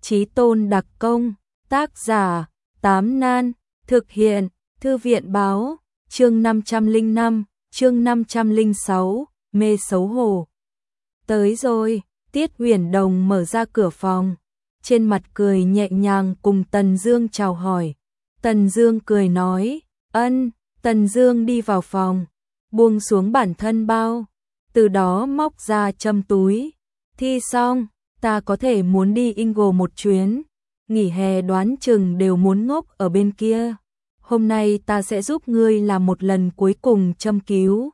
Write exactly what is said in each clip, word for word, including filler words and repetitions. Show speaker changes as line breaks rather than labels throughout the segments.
Chí tôn đặc công, tác giả, Tám Nan, thực hiện, Thư viện báo, chương năm trăm lẻ năm, chương năm trăm lẻ sáu, mê xấu hổ. Tới rồi, Tiết Huyền Đồng mở ra cửa phòng, trên mặt cười nhẹ nhàng cùng Tần Dương chào hỏi. Tần Dương cười nói, ân, Tần Dương đi vào phòng, buông xuống bản thân bao, từ đó móc ra châm túi. Thi xong, ta có thể muốn đi Ingo một chuyến, nghỉ hè đoán chừng đều muốn ngốc ở bên kia. Hôm nay ta sẽ giúp ngươi làm một lần cuối cùng châm cứu.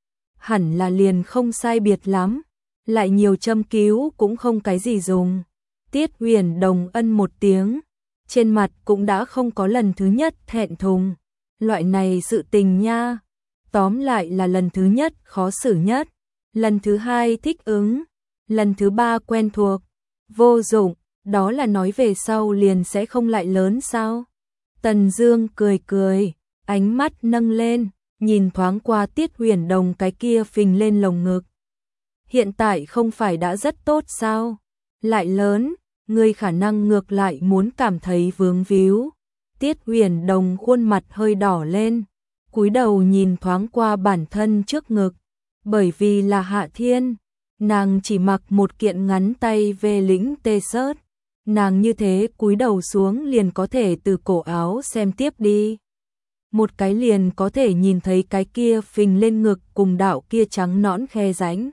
Hẳn là liền không sai biệt lắm, lại nhiều châm cứu cũng không cái gì dùng. Tiết Huyền Đồng ân một tiếng, trên mặt cũng đã không có lần thứ nhất thẹn thùng. Loại này sự tình nha, tóm lại là lần thứ nhất khó xử nhất, lần thứ hai thích ứng, lần thứ ba quen thuộc, vô dụng, đó là nói về sau liền sẽ không lại lớn sao? Tần Dương cười cười, ánh mắt nâng lên, nhìn thoáng qua Tiết Huyền Đồng cái kia phình lên lồng ngực. Hiện tại không phải đã rất tốt sao? Lại lớn, ngươi khả năng ngược lại muốn cảm thấy vướng víu. Tiết Huyền Đồng khuôn mặt hơi đỏ lên, cúi đầu nhìn thoáng qua bản thân trước ngực, bởi vì là hạ thiên, nàng chỉ mặc một kiện ngắn tay về lĩnh t-shirt, nàng như thế cúi đầu xuống liền có thể từ cổ áo xem tiếp đi. Một cái liền có thể nhìn thấy cái kia phình lên ngực cùng đạo kia trắng nõn khe rãnh.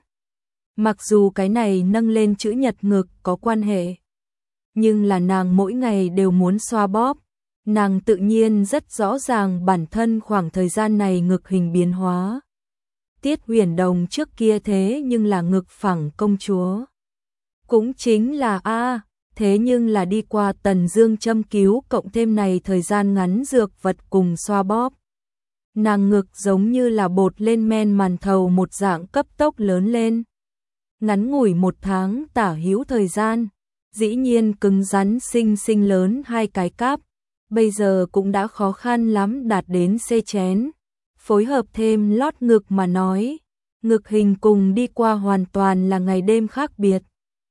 Mặc dù cái này nâng lên chữ nhật ngực có quan hệ, nhưng là nàng mỗi ngày đều muốn xoa bóp, nàng tự nhiên rất rõ ràng bản thân khoảng thời gian này ngực hình biến hóa. Tiết Huyền Đồng trước kia thế nhưng là ngực phẳng công chúa. Cũng chính là a, thế nhưng là đi qua Tần Dương châm cứu cộng thêm này thời gian ngắn dược vật cùng xoa bóp. Nàng ngực giống như là bột lên men màn thầu một dạng cấp tốc lớn lên. Ngắn ngủi một tháng tả hữu thời gian, dĩ nhiên cứng rắn xinh xinh lớn hai cái cáp, bây giờ cũng đã khó khăn lắm đạt đến C chén. Phối hợp thêm lót ngực mà nói, ngực hình cùng đi qua hoàn toàn là ngày đêm khác biệt.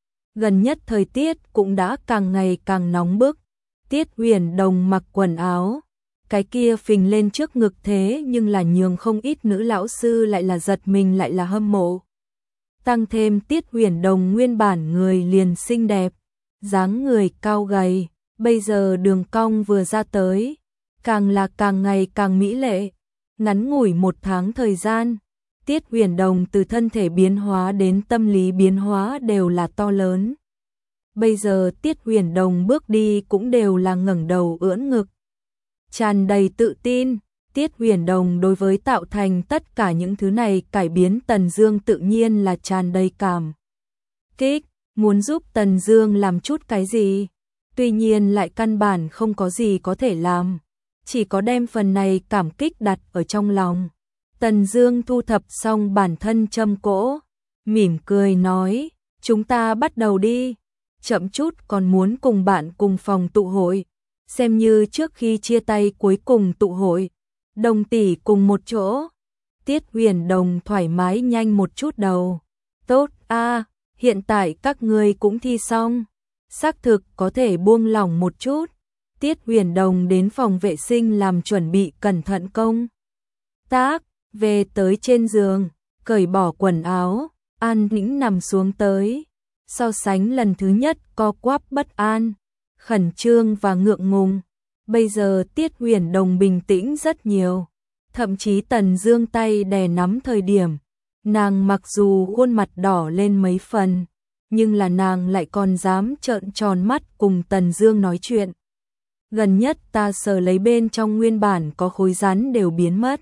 Gần nhất thời tiết cũng đã càng ngày càng nóng bức. Tiết Huyền Đồng mặc quần áo, cái kia phình lên trước ngực thế nhưng là nhường không ít nữ lão sư lại là giật mình lại là hâm mộ. Tăng thêm Tiết Huyền Đồng nguyên bản người liền xinh đẹp, dáng người cao gầy, bây giờ đường cong vừa ra tới, càng là càng ngày càng mỹ lệ. Ngắn ngủi một tháng thời gian, Tiết Huyền Đồng từ thân thể biến hóa đến tâm lý biến hóa đều là to lớn. Bây giờ Tiết Huyền Đồng bước đi cũng đều là ngẩng đầu ưỡn ngực, tràn đầy tự tin. Tiết Huyền Đồng đối với tạo thành tất cả những thứ này cải biến Tần Dương tự nhiên là tràn đầy cảm kích, muốn giúp Tần Dương làm chút cái gì, tuy nhiên lại căn bản không có gì có thể làm, chỉ có đem phần này cảm kích đặt ở trong lòng. Tần Dương thu thập xong bản thân châm cỗ, mỉm cười nói, chúng ta bắt đầu đi, chậm chút còn muốn cùng bạn cùng phòng tụ hội, xem như trước khi chia tay cuối cùng tụ hội. Đồng tỷ cùng một chỗ. Tiết Huyền Đồng thoải mái nhanh một chút đầu. Tốt a, hiện tại các ngươi cũng thi xong, xác thực có thể buông lỏng một chút. Tiết Huyền Đồng đến phòng vệ sinh làm chuẩn bị cẩn thận công tác, về tới trên giường, cởi bỏ quần áo, an tĩnh nằm xuống tới. So sánh lần thứ nhất co quắp bất an, khẩn trương và ngượng ngùng, bây giờ Tiết Huyền Đồng bình tĩnh rất nhiều. Thậm chí Tần Dương tay đè nắm thời điểm, nàng mặc dù khuôn mặt đỏ lên mấy phần, nhưng là nàng lại còn dám trợn tròn mắt cùng Tần Dương nói chuyện. Gần nhất ta sờ lấy bên trong nguyên bản có khối rắn đều biến mất.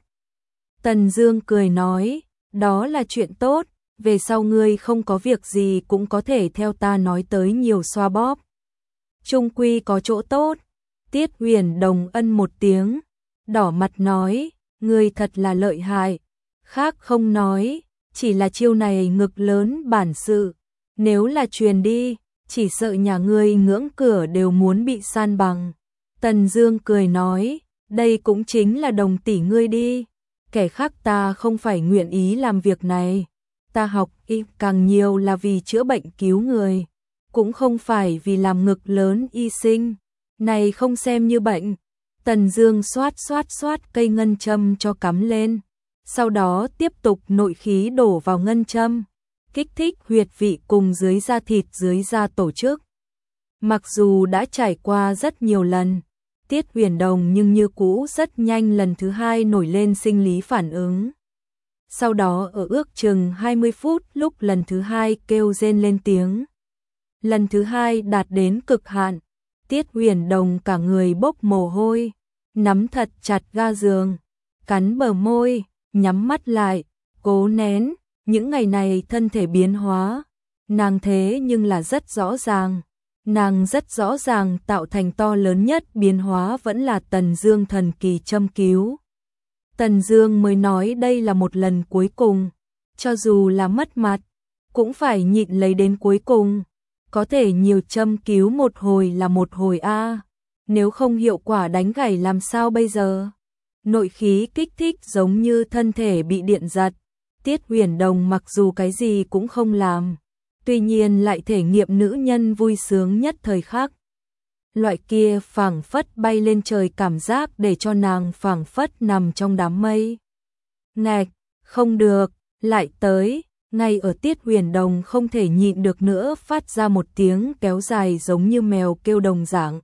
Tần Dương cười nói, đó là chuyện tốt, về sau ngươi không có việc gì cũng có thể theo ta nói tới nhiều xoa bóp. Trung quy có chỗ tốt. Tiết Huyền Đồng ân một tiếng, đỏ mặt nói, ngươi thật là lợi hại, khác không nói, chỉ là chiêu này ngực lớn bản sự, nếu là truyền đi, chỉ sợ nhà ngươi ngưỡng cửa đều muốn bị san bằng. Tần Dương cười nói, đây cũng chính là Đồng tỷ ngươi đi, kẻ khác ta không phải nguyện ý làm việc này, ta học y càng nhiều là vì chữa bệnh cứu người, cũng không phải vì làm ngực lớn y sinh, này không xem như bệnh. Tần Dương xoát xoát xoát cây ngân châm cho cắm lên, sau đó tiếp tục nội khí đổ vào ngân châm, kích thích huyệt vị cùng dưới da thịt dưới da tổ chức. Mặc dù đã trải qua rất nhiều lần, Tiết Huyền Đồng nhưng như cũ rất nhanh lần thứ hai nổi lên sinh lý phản ứng. Sau đó ở ước chừng hai mươi phút lúc lần thứ hai kêu rên lên tiếng. Lần thứ hai đạt đến cực hạn, Tiết Huyền Đồng cả người bốc mồ hôi, nắm thật chặt ga giường, cắn bờ môi, nhắm mắt lại, cố nén. Những ngày này thân thể biến hóa, nàng thế nhưng là rất rõ ràng. Nàng rất rõ ràng tạo thành to lớn nhất biến hóa vẫn là Tần Dương thần kỳ châm cứu. Tần Dương mới nói đây là một lần cuối cùng, cho dù là mất mặt, cũng phải nhịn lấy đến cuối cùng. Có thể nhiều châm cứu một hồi là một hồi a, nếu không hiệu quả đánh gãy làm sao bây giờ? Nội khí kích thích giống như thân thể bị điện giật. Tiết Huyền Đồng mặc dù cái gì cũng không làm, tuy nhiên lại thể nghiệm nữ nhân vui sướng nhất thời khắc. Loại kia phảng phất bay lên trời cảm giác để cho nàng phảng phất nằm trong đám mây. Ngạch, không được, lại tới, ngay ở Tiết Huyền Đồng không thể nhịn được nữa phát ra một tiếng kéo dài giống như mèo kêu đồng dạng.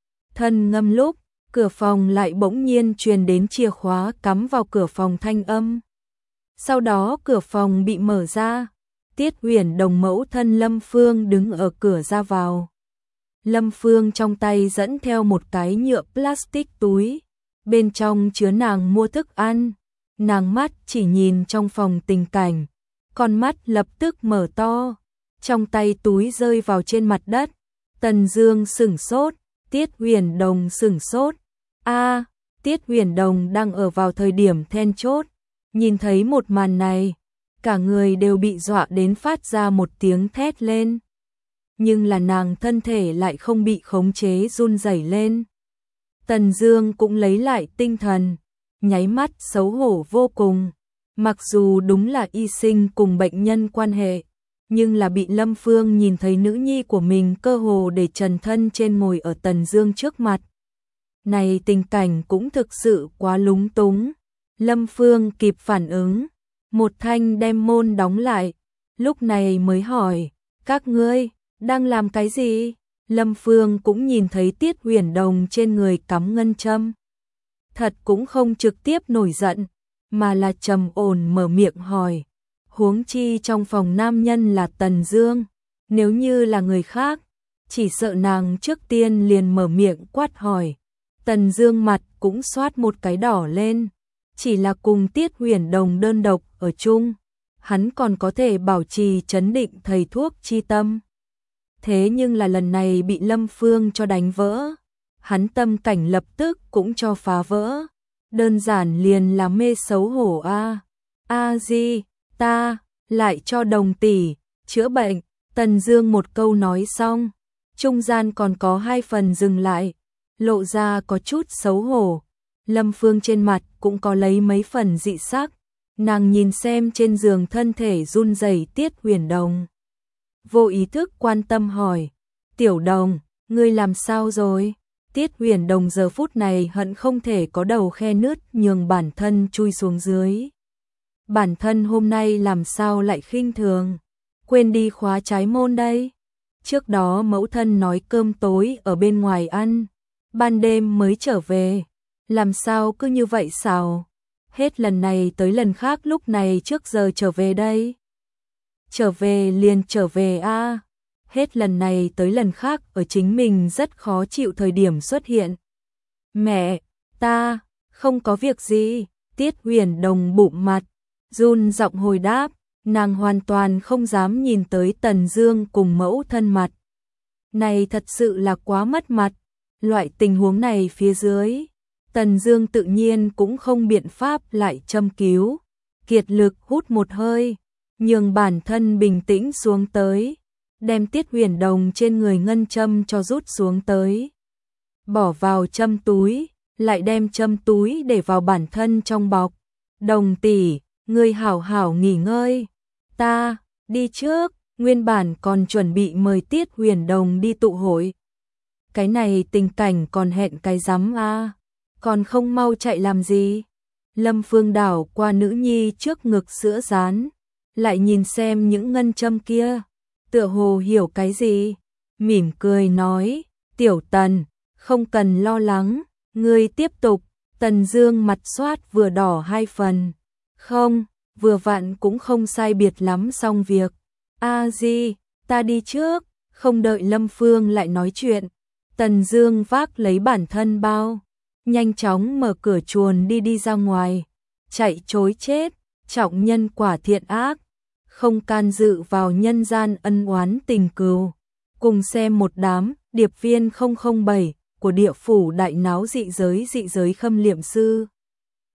Thân ngâm lúc, cửa phòng lại bỗng nhiên truyền đến chìa khóa cắm vào cửa phòng thanh âm. Sau đó cửa phòng bị mở ra, Tiết Huyền Đồng mẫu thân Lâm Phương đứng ở cửa ra vào. Lâm Phương trong tay dẫn theo một cái nhựa plastic túi, bên trong chứa nàng mua thức ăn. Nàng mắt chỉ nhìn trong phòng tình cảnh, con mắt lập tức mở to, trong tay túi rơi vào trên mặt đất. Tần Dương sửng sốt, Tiết Huyền Đồng sửng sốt. A, Tiết Huyền Đồng đang ở vào thời điểm then chốt, nhìn thấy một màn này, cả người đều bị dọa đến phát ra một tiếng thét lên. Nhưng là nàng thân thể lại không bị khống chế run rẩy lên. Tần Dương cũng lấy lại tinh thần, nháy mắt xấu hổ vô cùng. Mặc dù đúng là y sinh cùng bệnh nhân quan hệ, nhưng là bị Lâm Phương nhìn thấy nữ nhi của mình cơ hồ để trần thân trên ngồi ở Tần Dương trước mặt. Này tình cảnh cũng thực sự quá lúng túng. Lâm Phương kịp phản ứng, một thanh đem môn đóng lại, lúc này mới hỏi, các ngươi đang làm cái gì? Lâm Phương cũng nhìn thấy Tiết Huyền Đồng trên người cắm ngân châm. Thật cũng không trực tiếp nổi giận, mà là trầm ổn mở miệng hỏi. Huống chi trong phòng nam nhân là Tần Dương, nếu như là người khác, chỉ sợ nàng trước tiên liền mở miệng quát hỏi. Tần Dương mặt cũng xoát một cái đỏ lên, chỉ là cùng Tiết Huyền Đồng đơn độc ở chung, hắn còn có thể bảo trì trấn định thầy thuốc chi tâm. Thế nhưng là lần này bị Lâm Phương cho đánh vỡ, hắn tâm cảnh lập tức cũng cho phá vỡ, đơn giản liền là mê xấu hổ a. A Di, ta lại cho Đồng tỷ chữa bệnh. Tần Dương một câu nói xong, trung gian còn có hai phần dừng lại, lộ ra có chút xấu hổ. Lâm Phương trên mặt cũng có lấy mấy phần dị sắc, nàng nhìn xem trên giường thân thể run rẩy Tiết Huyền Đồng, vô ý thức quan tâm hỏi, Tiểu Đồng, ngươi làm sao rồi? Tiết Huyền Đồng giờ phút này hận không thể có đầu khe nứt nhường bản thân chui xuống dưới. Bản thân hôm nay làm sao lại khinh thường, quên đi khóa trái môn đây. Trước đó mẫu thân nói cơm tối ở bên ngoài ăn, ban đêm mới trở về, làm sao cứ như vậy sao? Hết lần này tới lần khác lúc này trước giờ trở về đây. Trở về liền trở về a. À. Hết lần này tới lần khác ở chính mình rất khó chịu thời điểm xuất hiện. Mẹ, ta, không có việc gì. Tiết Huyền Đồng bụng mặt, run giọng hồi đáp, nàng hoàn toàn không dám nhìn tới Tần Dương cùng mẫu thân mặt. Này thật sự là quá mất mặt, loại tình huống này phía dưới, Tần Dương tự nhiên cũng không biện pháp lại châm cứu, kiệt lực hút một hơi, nhường bản thân bình tĩnh xuống tới, đem Tiết Huyền Đồng trên người ngân châm cho rút xuống tới, bỏ vào châm túi, lại đem châm túi để vào bản thân trong bọc. Đồng tỷ, ngươi hảo hảo nghỉ ngơi, ta đi trước. Nguyên bản còn chuẩn bị mời Tiết Huyền Đồng đi tụ hội. Cái này tình cảnh còn hẹn cái rắm a, còn không mau chạy làm gì? Lâm Phương đảo qua nữ nhi trước ngực sữa rán, lại nhìn xem những ngân châm kia, tựa hồ hiểu cái gì, mỉm cười nói, Tiểu Tần, không cần lo lắng, ngươi tiếp tục. Tần Dương mặt xoát vừa đỏ hai phần, không, vừa vặn cũng không sai biệt lắm xong việc. A Di, ta đi trước. Không đợi Lâm Phương lại nói chuyện, Tần Dương vác lấy bản thân bao, nhanh chóng mở cửa chuồn đi đi ra ngoài, chạy trối chết, trọng nhân quả thiện ác, không can dự vào nhân gian ân oán tình cừu. Cùng xem một đám điệp viên không không bảy của địa phủ đại náo dị giới dị giới khâm liệm sư.